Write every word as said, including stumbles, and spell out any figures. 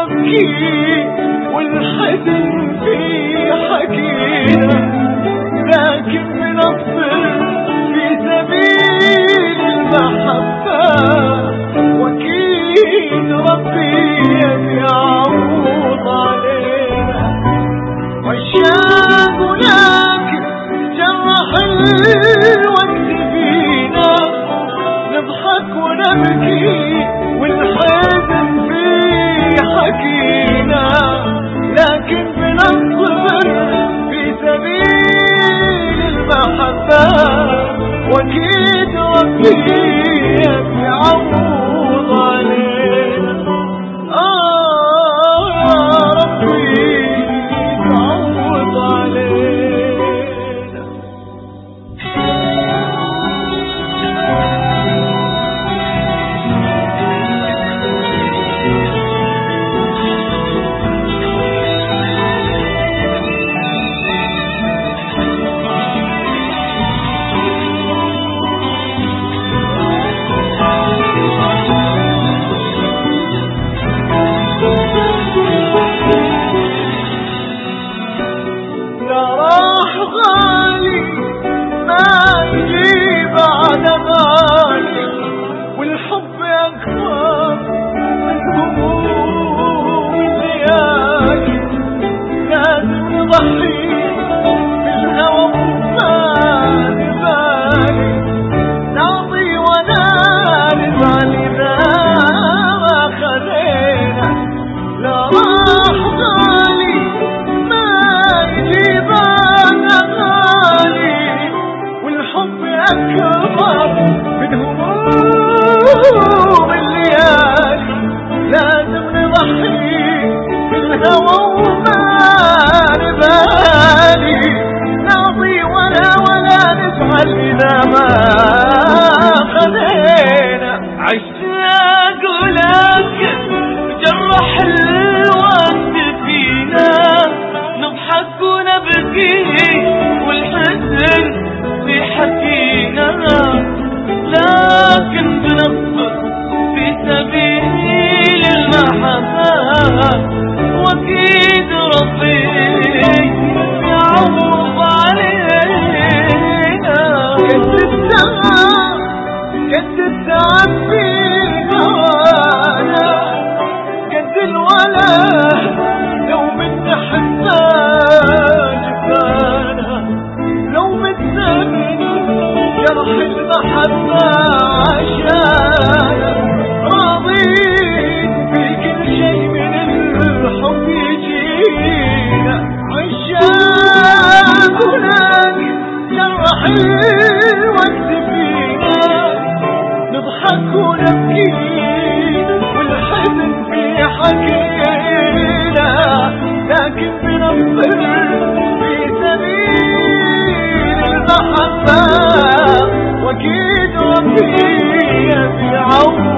نبكي والحزن في حكينا، لكن بنصبر في سبيل المحبة، واكيد ربي يعوض علينا. عشاق ولكن جرح الوقت فينا، نضحك ونبكي والحزن في حكينا، لكن بنصبر في سبيل المحبة، واكيد ربي يعوض علينا. آه ربي يعوض علينا. والحب أكبر من هموم الليالي، لازم نضحي بالهوى وما نبالي، نرضي ولا نزعل إذا ما خلينا. لا راح غالي ما يجيب أنا غالي، والحب أكبر من هموم الليالي، لازم نضحي بالهوى وما نبالي، نرضي ولا ولا نزعل إذا ما خلينا. عشاق ولكن جرح الوقت فينا، نضحك ونبكي والحزن في حكينا، لكن بنصبر في سبيل المحبة، واكيد ربي يعوض علينا. قد التعب قد التعب في هوانا، قد الولا لو من حبان جفانا، لو من جرح المحبة عشانا، راضين بكل شيء من الحب يجينا. عشاق ولكن جرح الوقت فينا، نضحك ونبكي والحزن في حكينا، لكن بنصبر في سبيل المحبة، واكيد ربي يعوض